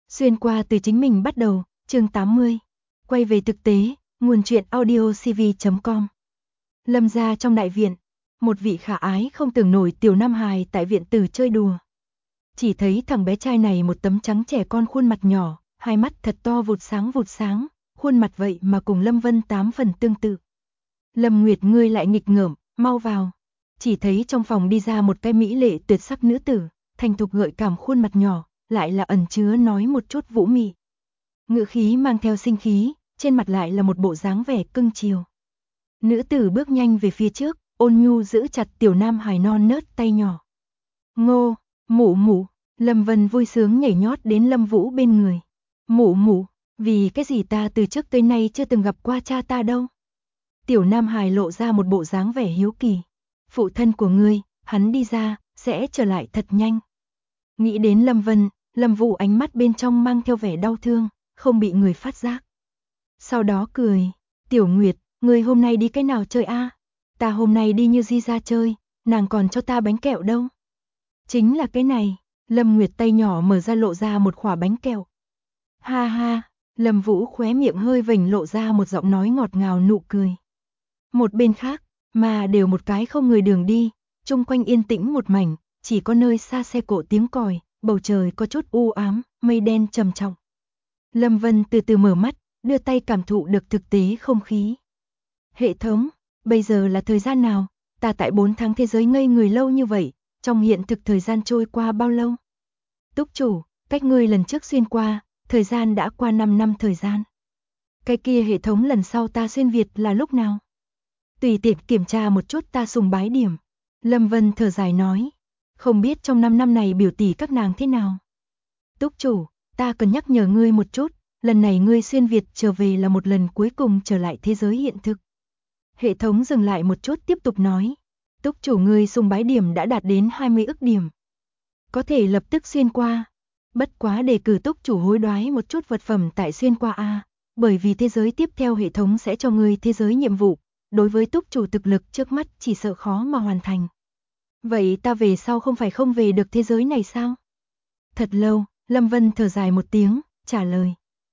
Xuyên qua từ chính mình bắt đầu, chương 80. Quay về thực tế, nguồn truyện audiocv.com. Lâm gia trong đại viện, một vị khả ái không tưởng nổi tiểu nam hài tại viện tử chơi đùa. Chỉ thấy thằng bé trai này một tấm trắng trẻ con khuôn mặt nhỏ, hai mắt thật to vụt sáng, khuôn mặt vậy mà cùng Lâm Vân 8 phần tương tự. Lâm Nguyệt ngươi lại nghịch ngợm, mau vào. Chỉ thấy trong phòng đi ra một cái mỹ lệ tuyệt sắc nữ tử, thành thục gợi cảm khuôn mặt nhỏ, lại là ẩn chứa nói một chút vũ mị. Ngữ khí mang theo sinh khí, trên mặt lại là một bộ dáng vẻ cưng chiều. Nữ tử bước nhanh về phía trước, ôn nhu giữ chặt tiểu nam hài non nớt tay nhỏ. Ngô, mụ mụ, Lâm Vân vui sướng nhảy nhót đến Lâm Vũ bên người. Mụ mụ, vì cái gì ta từ trước tới nay chưa từng gặp qua cha ta đâu. Tiểu nam hài lộ ra một bộ dáng vẻ hiếu kỳ. Phụ thân của ngươi, hắn đi ra, sẽ trở lại thật nhanh. Nghĩ đến Lâm Vân, Lâm Vũ ánh mắt bên trong mang theo vẻ đau thương, không bị người phát giác. Sau đó cười, Tiểu Nguyệt, ngươi hôm nay đi cái nào chơi a? Ta hôm nay đi Như Di ra chơi, nàng còn cho ta bánh kẹo đâu. Chính là cái này, Lâm Nguyệt tay nhỏ mở ra lộ ra một khỏa bánh kẹo. Ha ha, Lâm Vũ khóe miệng hơi vểnh lộ ra một giọng nói ngọt ngào nụ cười. Một bên khác, mà đều một cái không người đường đi, chung quanh yên tĩnh một mảnh, chỉ có nơi xa xe cộ tiếng còi, bầu trời có chút u ám, mây đen trầm trọng. Lâm Vân từ từ mở mắt, đưa tay cảm thụ được thực tế không khí. Hệ thống, bây giờ là thời gian nào? Ta tại 4 tháng thế giới ngây người lâu như vậy, trong hiện thực thời gian trôi qua bao lâu? Túc chủ, cách ngươi lần trước xuyên qua, thời gian đã qua 5 năm thời gian. Cái kia hệ thống lần sau ta xuyên Việt là lúc nào? Tùy tiện kiểm tra một chút ta sùng bái điểm. Lâm Vân thở dài nói, không biết trong 5 năm này biểu tỷ các nàng thế nào? Túc chủ, ta cần nhắc nhở ngươi một chút, lần này ngươi xuyên Việt trở về là một lần cuối cùng trở lại thế giới hiện thực. Hệ thống dừng lại một chút tiếp tục nói, túc chủ ngươi sùng bái điểm đã đạt đến 20 ức điểm. Có thể lập tức xuyên qua. Bất quá đề cử túc chủ hối đoái một chút vật phẩm tại xuyên qua a, bởi vì thế giới tiếp theo hệ thống sẽ cho ngươi thế giới nhiệm vụ, đối với túc chủ thực lực trước mắt chỉ sợ khó mà hoàn thành. Vậy ta về sau không phải không về được thế giới này sao? Thật lâu, Lâm Vân thở dài một tiếng, trả lời.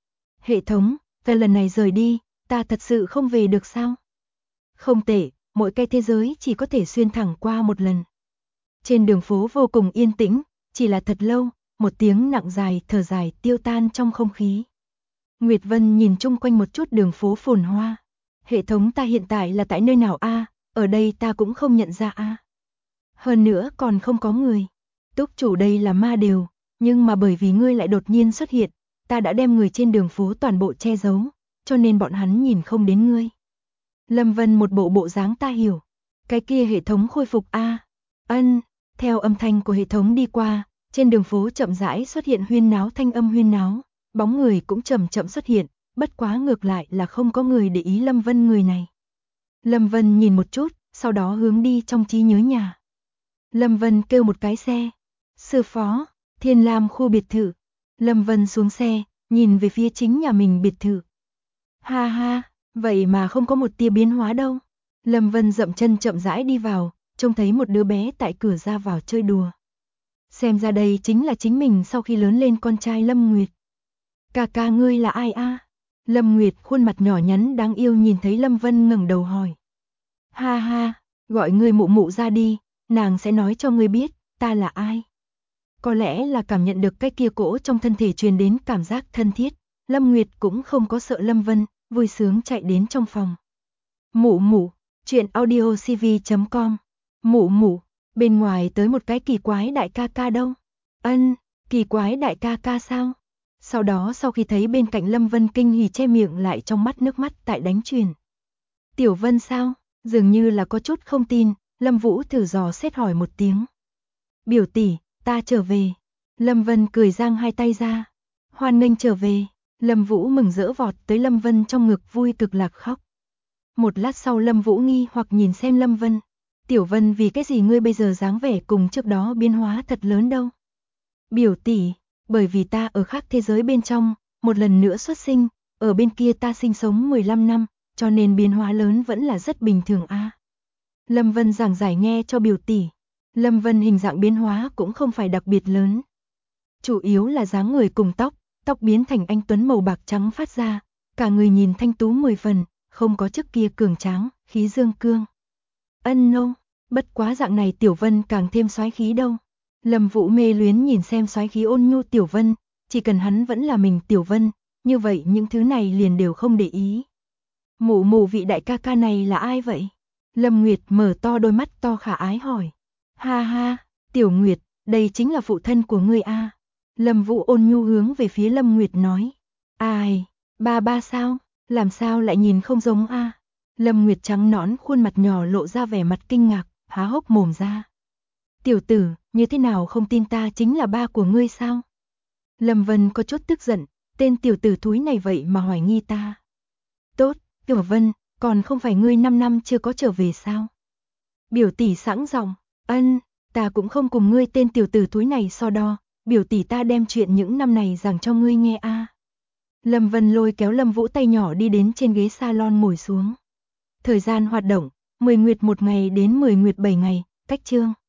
Hệ thống, về lần này rời đi, ta thật sự không về được sao? Không tệ, mỗi cái thế giới chỉ có thể xuyên thẳng qua một lần. Trên đường phố vô cùng yên tĩnh, chỉ là thật lâu, một tiếng nặng dài thở dài tiêu tan trong không khí. Nguyệt Vân nhìn chung quanh một chút đường phố phồn hoa. Hệ thống ta hiện tại là tại nơi nào a? Ở đây ta cũng không nhận ra a. Hơn nữa còn không có người. Túc chủ đây là ma đều, nhưng mà bởi vì ngươi lại đột nhiên xuất hiện, ta đã đem người trên đường phố toàn bộ che giấu, cho nên bọn hắn nhìn không đến ngươi. Lâm Vân một bộ dáng ta hiểu. Cái kia hệ thống khôi phục a. Ân, theo âm thanh của hệ thống đi qua, trên đường phố chậm rãi xuất hiện huyên náo thanh âm huyên náo, bóng người cũng chậm chậm xuất hiện, bất quá ngược lại là không có người để ý Lâm Vân người này. Lâm Vân nhìn một chút, sau đó hướng đi trong trí nhớ nhà. Lâm Vân kêu một cái xe. Sư phó, Thiên Lam khu biệt thự. Lâm Vân xuống xe, nhìn về phía chính nhà mình biệt thự. Ha ha, vậy mà không có một tia biến hóa đâu. Lâm Vân dậm chân chậm rãi đi vào, trông thấy một đứa bé tại cửa ra vào chơi đùa. Xem ra đây chính là chính mình sau khi lớn lên con trai Lâm Nguyệt. Ca ngươi là ai a? Lâm Nguyệt khuôn mặt nhỏ nhắn đáng yêu nhìn thấy Lâm Vân ngẩng đầu hỏi. Ha ha, gọi ngươi mụ mụ ra đi, nàng sẽ nói cho ngươi biết, ta là ai. Có lẽ là cảm nhận được cái kia cỗ trong thân thể truyền đến cảm giác thân thiết, Lâm Nguyệt cũng không có sợ Lâm Vân, vui sướng chạy đến trong phòng. Mụ mụ, truyện audiocv.com. Mụ mụ, bên ngoài tới một cái kỳ quái đại ca đâu? Ân, kỳ quái đại ca sao? Sau đó sau khi thấy bên cạnh Lâm Vân kinh hỉ che miệng lại trong mắt nước mắt tại đánh truyền. Tiểu Vân sao? Dường như là có chút không tin, Lâm Vũ thử dò xét hỏi một tiếng. Biểu tỷ, ta trở về. Lâm Vân cười giang hai tay ra. Hoan nghênh trở về. Lâm Vũ mừng rỡ vọt tới Lâm Vân trong ngực vui cực lạc khóc. Một lát sau Lâm Vũ nghi hoặc nhìn xem Lâm Vân. Tiểu Vân vì cái gì ngươi bây giờ dáng vẻ cùng trước đó biến hóa thật lớn đâu? Biểu tỷ, bởi vì ta ở khác thế giới bên trong, một lần nữa xuất sinh, ở bên kia ta sinh sống 15 năm, cho nên biến hóa lớn vẫn là rất bình thường a. Lâm Vân giảng giải nghe cho biểu tỷ. Lâm Vân hình dạng biến hóa cũng không phải đặc biệt lớn. Chủ yếu là dáng người cùng tóc, tóc biến thành anh tuấn màu bạc trắng phát ra, cả người nhìn thanh tú 10 phần, không có trước kia cường tráng, khí dương cương. Nông, bất quá dạng này Tiểu Vân càng thêm soái khí đâu. Lâm Vũ mê luyến nhìn xem soái khí ôn nhu Tiểu Vân, chỉ cần hắn vẫn là mình Tiểu Vân, như vậy những thứ này liền đều không để ý. Mụ mụ vị đại ca ca này là ai vậy? Lâm Nguyệt mở to đôi mắt to khả ái hỏi. Ha ha, Tiểu Nguyệt, đây chính là phụ thân của ngươi a. Lâm Vũ ôn nhu hướng về phía Lâm Nguyệt nói. Ai, ba sao, làm sao lại nhìn không giống a? Lâm Nguyệt trắng nõn khuôn mặt nhỏ lộ ra vẻ mặt kinh ngạc, há hốc mồm ra. Tiểu tử, như thế nào không tin ta chính là ba của ngươi sao? Lâm Vân có chút tức giận, tên tiểu tử thúi này vậy mà hoài nghi ta. Tốt, Tiểu Vân, còn không phải ngươi 5 năm chưa có trở về sao? Biểu tỷ sẵn giọng, ta cũng không cùng ngươi tên tiểu tử thúi này so đo, biểu tỷ ta đem chuyện những năm này giảng cho ngươi nghe a. Lâm Vân lôi kéo Lâm Vũ tay nhỏ đi đến trên ghế salon ngồi xuống. Thời gian hoạt động, 10 nguyệt 1 ngày đến 10 nguyệt 7 ngày, cách chương.